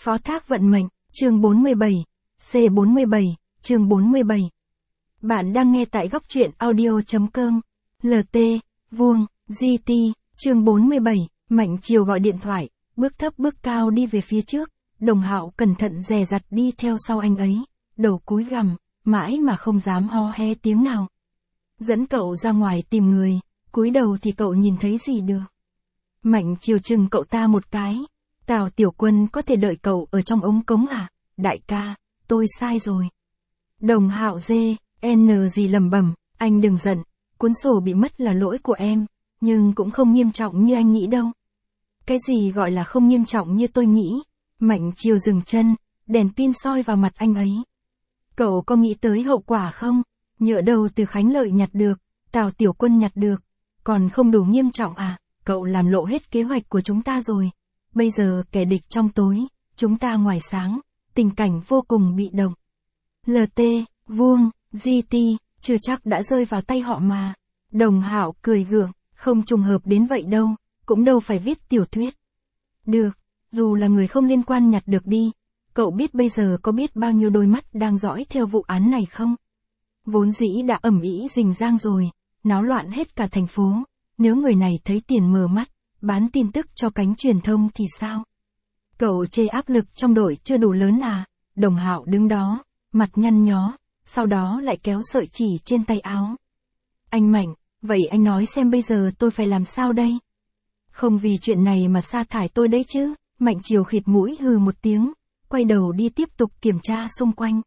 Phó thác vận mệnh, chương 47, C47, chương 47. Bạn đang nghe tại góc truyện audio.com. LT, vuông, GT, chương 47, Mạnh Triều gọi điện thoại, bước thấp bước cao đi về phía trước, Đồng Hạo cẩn thận dè dặt đi theo sau anh ấy, đầu cúi gằm, mãi mà không dám ho he tiếng nào. Dẫn cậu ra ngoài tìm người, cúi đầu thì cậu nhìn thấy gì được. Mạnh Triều chừng cậu ta một cái. Tào Tiểu Quân có thể đợi cậu ở trong ống cống à? Đại ca, tôi sai rồi. Đồng Hạo dê, gì lẩm bẩm, anh đừng giận, cuốn sổ bị mất là lỗi của em, nhưng cũng không nghiêm trọng như anh nghĩ đâu. Cái gì gọi là không nghiêm trọng như tôi nghĩ? Mạnh Triều dừng chân, đèn pin soi vào mặt anh ấy. Cậu có nghĩ tới hậu quả không? Nhỡ đâu từ Khánh Lợi nhặt được, Tào Tiểu Quân nhặt được, còn không đủ nghiêm trọng à? Cậu làm lộ hết kế hoạch của chúng ta rồi. Bây giờ kẻ địch trong tối, chúng ta ngoài sáng, tình cảnh vô cùng bị động. LT, vuông, GT, chưa chắc đã rơi vào tay họ mà. Đồng Hạo cười gượng, không trùng hợp đến vậy đâu, cũng đâu phải viết tiểu thuyết. Được, dù là người không liên quan nhặt được đi, cậu biết bây giờ có biết bao nhiêu đôi mắt đang dõi theo vụ án này không? Vốn dĩ đã ầm ĩ rình rang rồi, náo loạn hết cả thành phố, nếu người này thấy tiền mờ mắt, bán tin tức cho cánh truyền thông thì sao? Cậu chê áp lực trong đội chưa đủ lớn à? Đồng Hạo đứng đó, mặt nhăn nhó, sau đó lại kéo sợi chỉ trên tay áo. Anh Mạnh, vậy anh nói xem bây giờ tôi phải làm sao đây? Không vì chuyện này mà sa thải tôi đấy chứ? Mạnh Triều khịt mũi hừ một tiếng, quay đầu đi tiếp tục kiểm tra xung quanh.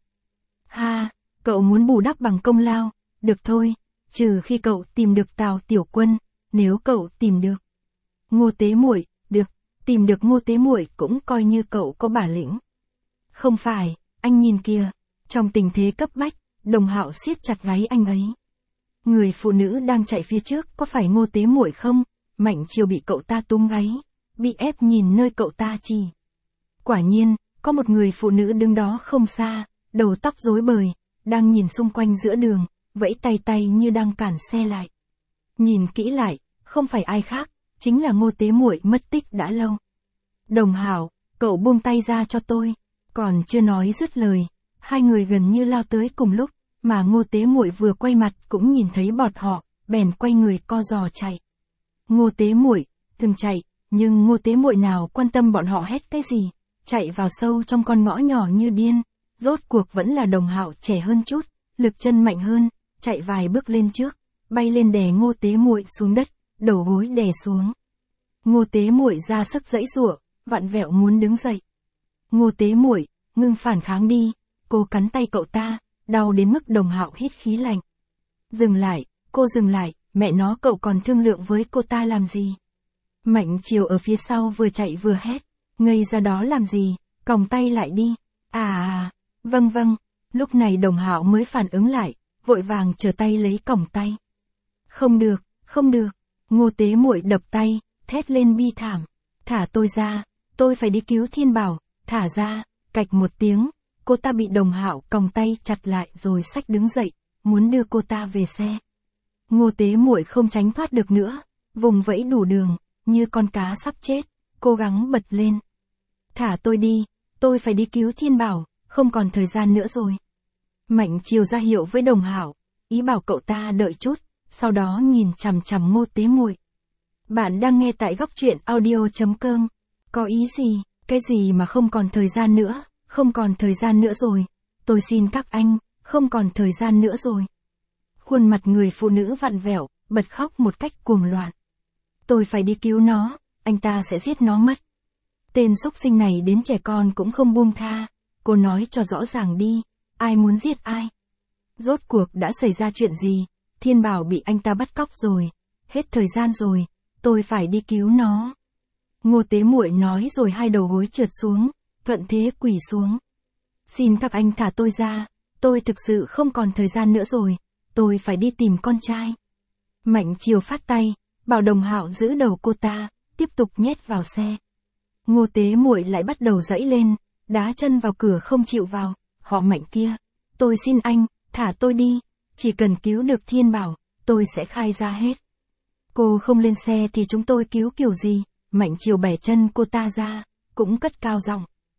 Ha, cậu muốn bù đắp bằng công lao, được thôi, trừ khi cậu tìm được Tào Tiểu Quân, nếu cậu tìm được Ngô Tế Muội, được, tìm được Ngô Tế Muội cũng coi như cậu có bản lĩnh. Không phải, anh nhìn kìa, trong tình thế cấp bách, Đồng Hạo siết chặt gáy anh ấy. Người phụ nữ đang chạy phía trước có phải Ngô Tế Muội không? Mạnh Triều bị cậu ta túm gáy, bị ép nhìn nơi cậu ta chỉ. Quả nhiên, có một người phụ nữ đứng đó không xa, đầu tóc rối bời, đang nhìn xung quanh giữa đường, vẫy tay tay như đang cản xe lại. Nhìn kỹ lại, không phải ai khác, chính là Ngô Tế Muội mất tích đã lâu. Đồng Hạo, cậu buông tay ra cho tôi. Còn chưa nói dứt lời, hai người gần như lao tới cùng lúc, mà Ngô Tế Muội vừa quay mặt cũng nhìn thấy bọn họ, bèn quay người co giò chạy. Ngô Tế Muội từng chạy, nhưng Ngô Tế Muội nào quan tâm bọn họ hét cái gì, chạy vào sâu trong con ngõ nhỏ như điên. Rốt cuộc vẫn là Đồng Hạo trẻ hơn chút, lực chân mạnh hơn, chạy vài bước lên trước, bay lên đè Ngô Tế Muội xuống đất, đầu gối đè xuống. Ngô Tế Muội ra sức giãy giụa, vặn vẹo muốn đứng dậy. Ngô Tế Muội, ngưng phản kháng đi, cô cắn tay cậu ta, đau đến mức Đồng Hạo hít khí lạnh. Dừng lại, cô dừng lại, mẹ nó cậu còn thương lượng với cô ta làm gì? Mạnh Triều ở phía sau vừa chạy vừa hét, ngây ra đó làm gì, còng tay lại đi. Vâng vâng, lúc này Đồng Hạo mới phản ứng lại, vội vàng trở tay lấy còng tay. Không được, không được, Ngô Tế Muội đập tay, thét lên bi thảm, thả tôi ra, tôi phải đi cứu Thiên Bảo, thả ra, cạch một tiếng, cô ta bị Đồng Hạo còng tay chặt lại rồi xách đứng dậy, muốn đưa cô ta về xe. Ngô Tế Muội không tránh thoát được nữa, vùng vẫy đủ đường, như con cá sắp chết, cố gắng bật lên. Thả tôi đi, tôi phải đi cứu Thiên Bảo, không còn thời gian nữa rồi. Mạnh Triều ra hiệu với Đồng Hạo, ý bảo cậu ta đợi chút, sau đó nhìn chằm chằm Ngô Tế Muội. Bạn đang nghe tại góc truyện audio.com. Có ý gì? Cái gì mà không còn thời gian nữa? Không còn thời gian nữa rồi. Tôi xin các anh, không còn thời gian nữa rồi. Khuôn mặt người phụ nữ vặn vẹo, bật khóc một cách cuồng loạn. Tôi phải đi cứu nó, anh ta sẽ giết nó mất. Tên xúc sinh này đến trẻ con cũng không buông tha. Cô nói cho rõ ràng đi, ai muốn giết ai? Rốt cuộc đã xảy ra chuyện gì? Thiên Bảo bị anh ta bắt cóc rồi. Hết thời gian rồi, tôi phải đi cứu nó. Ngô Tế Muội nói rồi hai đầu gối trượt xuống, thuận thế quỳ xuống. Xin các anh thả tôi ra, tôi thực sự không còn thời gian nữa rồi, tôi phải đi tìm con trai. Mạnh Triều phát tay, bảo Đồng Hạo giữ đầu cô ta, tiếp tục nhét vào xe. Ngô Tế Muội lại bắt đầu giãy lên, đá chân vào cửa không chịu vào, họ Mạnh kia. Tôi xin anh, thả tôi đi, chỉ cần cứu được Thiên Bảo, tôi sẽ khai ra hết. Cô không lên xe thì chúng tôi cứu kiểu gì? Mạnh Triều bẻ chân cô ta ra, cũng cất cao giọng.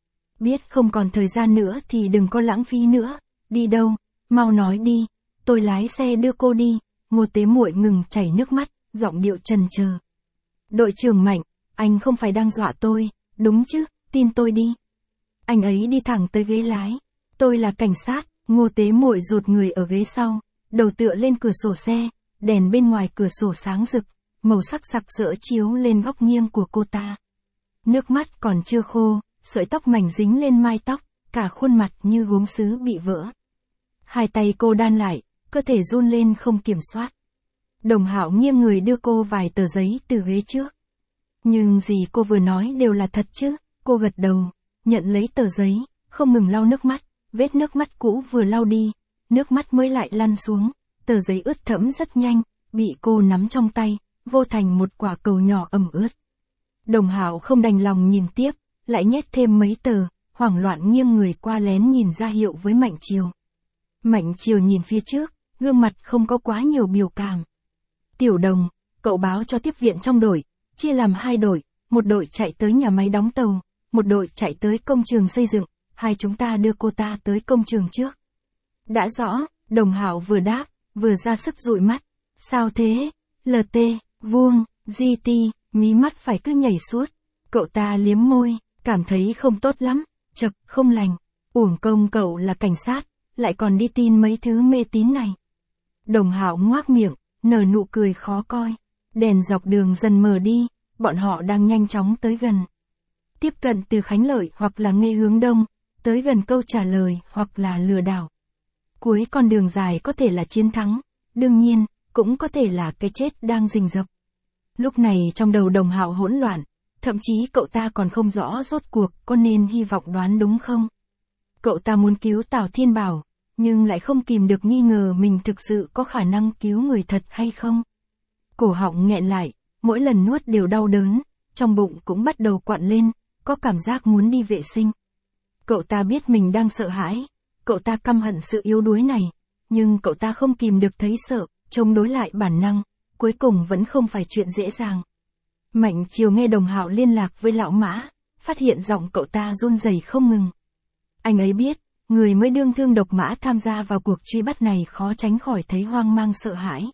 Biết không còn thời gian nữa thì đừng có lãng phí nữa. Đi đâu? Mau nói đi. Tôi lái xe đưa cô đi. Ngô Tế Muội ngừng chảy nước mắt, giọng điệu trần chờ. Đội trưởng Mạnh, anh không phải đang dọa tôi, đúng chứ, tin tôi đi. Anh ấy đi thẳng tới ghế lái. Tôi là cảnh sát. Ngô Tế Muội rụt người ở ghế sau, đầu tựa lên cửa sổ xe, đèn bên ngoài cửa sổ sáng rực, màu sắc sặc sỡ chiếu lên góc nghiêng của cô ta. Nước mắt còn chưa khô, sợi tóc mảnh dính lên mai tóc, cả khuôn mặt như gốm sứ bị vỡ. Hai tay cô đan lại, cơ thể run lên không kiểm soát. Đồng Hạo nghiêng người đưa cô vài tờ giấy từ ghế trước. Nhưng gì cô vừa nói đều là thật chứ? Cô gật đầu, nhận lấy tờ giấy, không ngừng lau nước mắt, vết nước mắt cũ vừa lau đi, nước mắt mới lại lăn xuống, tờ giấy ướt thẫm rất nhanh, bị cô nắm trong tay, vô thành một quả cầu nhỏ ẩm ướt. Đồng Hạo không đành lòng nhìn tiếp, lại nhét thêm mấy tờ, hoảng loạn nghiêng người qua lén nhìn ra hiệu với Mạnh Triều. Mạnh Triều nhìn phía trước, gương mặt không có quá nhiều biểu cảm. Tiểu Đồng, cậu báo cho tiếp viện trong đội, chia làm 2 đội, một đội chạy tới nhà máy đóng tàu, một đội chạy tới công trường xây dựng, hai chúng ta đưa cô ta tới công trường trước. Đã rõ, Đồng Hạo vừa đáp, vừa ra sức dụi mắt. Sao thế? LT, Vuông, GT, mí mắt phải cứ nhảy suốt. Cậu ta liếm môi, cảm thấy không tốt lắm, chậc, không lành. Uổng công cậu là cảnh sát, lại còn đi tin mấy thứ mê tín này. Đồng Hạo ngoác miệng, nở nụ cười khó coi. Đèn dọc đường dần mờ đi, bọn họ đang nhanh chóng tới gần. Tiếp cận từ Khánh Lợi hoặc là Nghê hướng đông, tới gần câu trả lời hoặc là lừa đảo. Cuối con đường dài có thể là chiến thắng, đương nhiên, cũng có thể là cái chết đang rình rập. Lúc này trong đầu Đồng Hạo hỗn loạn, thậm chí cậu ta còn không rõ rốt cuộc có nên hy vọng đoán đúng không. Cậu ta muốn cứu Tào Thiên Bảo, nhưng lại không kìm được nghi ngờ mình thực sự có khả năng cứu người thật hay không. Cổ họng nghẹn lại, mỗi lần nuốt đều đau đớn, trong bụng cũng bắt đầu quặn lên, có cảm giác muốn đi vệ sinh. Cậu ta biết mình đang sợ hãi, cậu ta căm hận sự yếu đuối này, nhưng cậu ta không kìm được thấy sợ, chống đối lại bản năng, cuối cùng vẫn không phải chuyện dễ dàng. Mạnh Triều nghe Đồng Hạo liên lạc với lão Mã, phát hiện giọng cậu ta run rẩy không ngừng. Anh ấy biết, người mới đương thương độc mã tham gia vào cuộc truy bắt này khó tránh khỏi thấy hoang mang sợ hãi.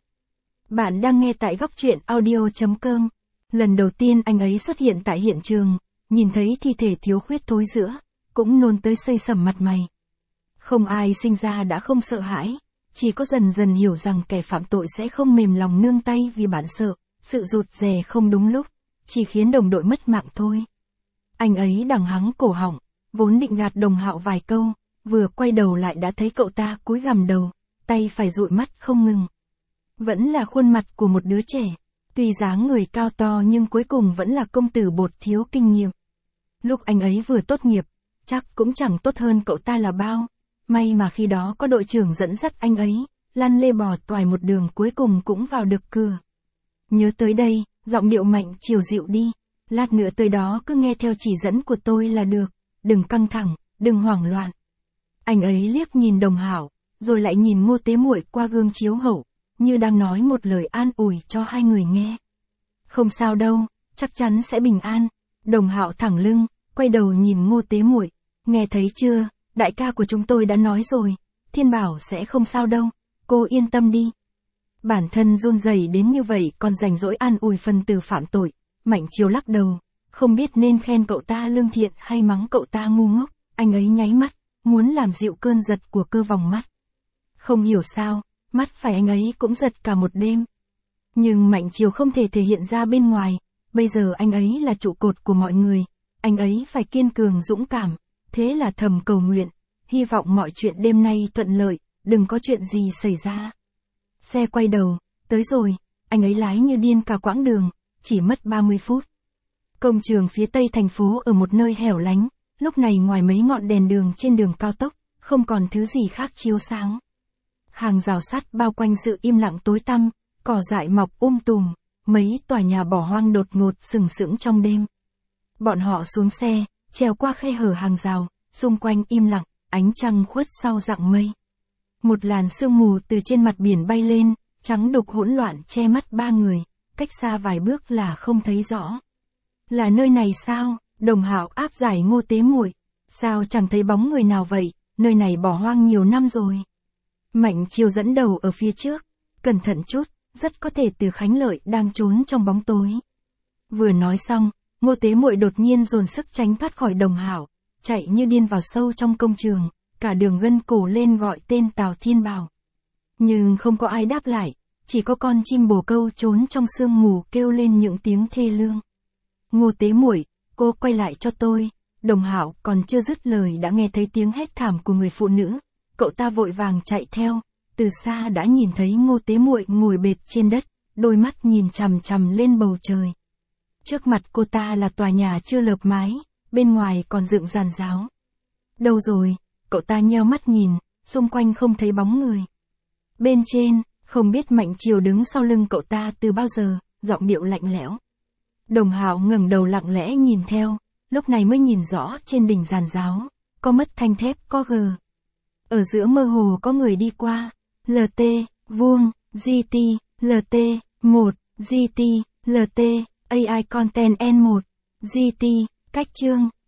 Bạn đang nghe tại góc truyện audio.com. Lần đầu tiên anh ấy xuất hiện tại hiện trường, nhìn thấy thi thể thiếu khuyết thối rữa, cũng nôn tới xây sẩm mặt mày. Không ai sinh ra đã không sợ hãi, chỉ có dần dần hiểu rằng kẻ phạm tội sẽ không mềm lòng nương tay vì bản sợ, sự rụt rè không đúng lúc, chỉ khiến đồng đội mất mạng thôi. Anh ấy đằng hắng cổ họng, vốn định gạt Đồng Hạo vài câu, vừa quay đầu lại đã thấy cậu ta cúi gằm đầu, tay phải dụi mắt không ngừng. Vẫn là khuôn mặt của một đứa trẻ, tuy dáng người cao to nhưng cuối cùng vẫn là công tử bột thiếu kinh nghiệm. Lúc anh ấy vừa tốt nghiệp, chắc cũng chẳng tốt hơn cậu ta là bao, may mà khi đó có đội trưởng dẫn dắt anh ấy, lăn lê bò toài một đường cuối cùng cũng vào được cửa. Nhớ tới đây, giọng điệu Mạnh Triều dịu đi, lát nữa tới đó cứ nghe theo chỉ dẫn của tôi là được, đừng căng thẳng, đừng hoảng loạn. Anh ấy liếc nhìn Đồng Hạo, rồi lại nhìn Ngô Tế Muội qua gương chiếu hậu, như đang nói một lời an ủi cho hai người nghe. Không sao đâu, chắc chắn sẽ bình an. Đồng Hạo thẳng lưng, quay đầu nhìn Ngô Tế Muội, nghe thấy chưa, đại ca của chúng tôi đã nói rồi, Thiên Bảo sẽ không sao đâu, cô yên tâm đi. Bản thân run rẩy đến như vậy còn rảnh rỗi an ủi phần tử phạm tội. Mạnh Triều lắc đầu, không biết nên khen cậu ta lương thiện hay mắng cậu ta ngu ngốc. Anh ấy nháy mắt, muốn làm dịu cơn giật của cơ vòng mắt. Không hiểu sao, mắt phải anh ấy cũng giật cả một đêm. Nhưng Mạnh Triều không thể thể hiện ra bên ngoài, bây giờ anh ấy là trụ cột của mọi người, anh ấy phải kiên cường dũng cảm, thế là thầm cầu nguyện, hy vọng mọi chuyện đêm nay thuận lợi, đừng có chuyện gì xảy ra. Xe quay đầu, tới rồi, anh ấy lái như điên cả quãng đường, chỉ mất 30 phút. Công trường phía tây thành phố ở một nơi hẻo lánh, lúc này ngoài mấy ngọn đèn đường trên đường cao tốc, không còn thứ gì khác chiếu sáng. Hàng rào sắt bao quanh sự im lặng tối tăm, cỏ dại mọc tùm, mấy tòa nhà bỏ hoang đột ngột sừng sững trong đêm. Bọn họ xuống xe, trèo qua khe hở hàng rào, xung quanh im lặng, ánh trăng khuất sau rặng mây. Một làn sương mù từ trên mặt biển bay lên, trắng đục hỗn loạn che mắt ba người, cách xa vài bước là không thấy rõ. Là nơi này sao? Đồng Hạo áp giải Ngô Tế Muội. Sao chẳng thấy bóng người nào vậy, nơi này bỏ hoang nhiều năm rồi. Mạnh Chiêu dẫn đầu ở phía trước, cẩn thận chút, rất có thể Từ Khánh Lợi đang trốn trong bóng tối. Vừa nói xong, Ngô Tế Muội đột nhiên dồn sức tránh thoát khỏi Đồng Hạo, chạy như điên vào sâu trong công trường, cả đường gân cổ lên gọi tên Tào Thiên Bảo. Nhưng không có ai đáp lại, chỉ có con chim bồ câu trốn trong sương mù kêu lên những tiếng thê lương. Ngô Tế Muội, cô quay lại cho tôi. Đồng Hạo còn chưa dứt lời đã nghe thấy tiếng hét thảm của người phụ nữ, cậu ta vội vàng chạy theo, từ xa đã nhìn thấy Ngô Tế Muội ngồi bệt trên đất, đôi mắt nhìn chằm chằm lên bầu trời. Trước mặt cô ta là tòa nhà chưa lợp mái, bên ngoài còn dựng giàn giáo. Đâu rồi? Cậu ta nheo mắt nhìn, xung quanh không thấy bóng người. Bên trên, không biết Mạnh Chiêu đứng sau lưng cậu ta từ bao giờ, giọng điệu lạnh lẽo. Đồng Hạo ngẩng đầu lặng lẽ nhìn theo, lúc này mới nhìn rõ trên đỉnh giàn giáo, có mất thanh thép có gờ. Ở giữa mơ hồ có người đi qua, LT, vuông, GT, LT, 1, GT, LT, AI Content N1, GT, cách chương.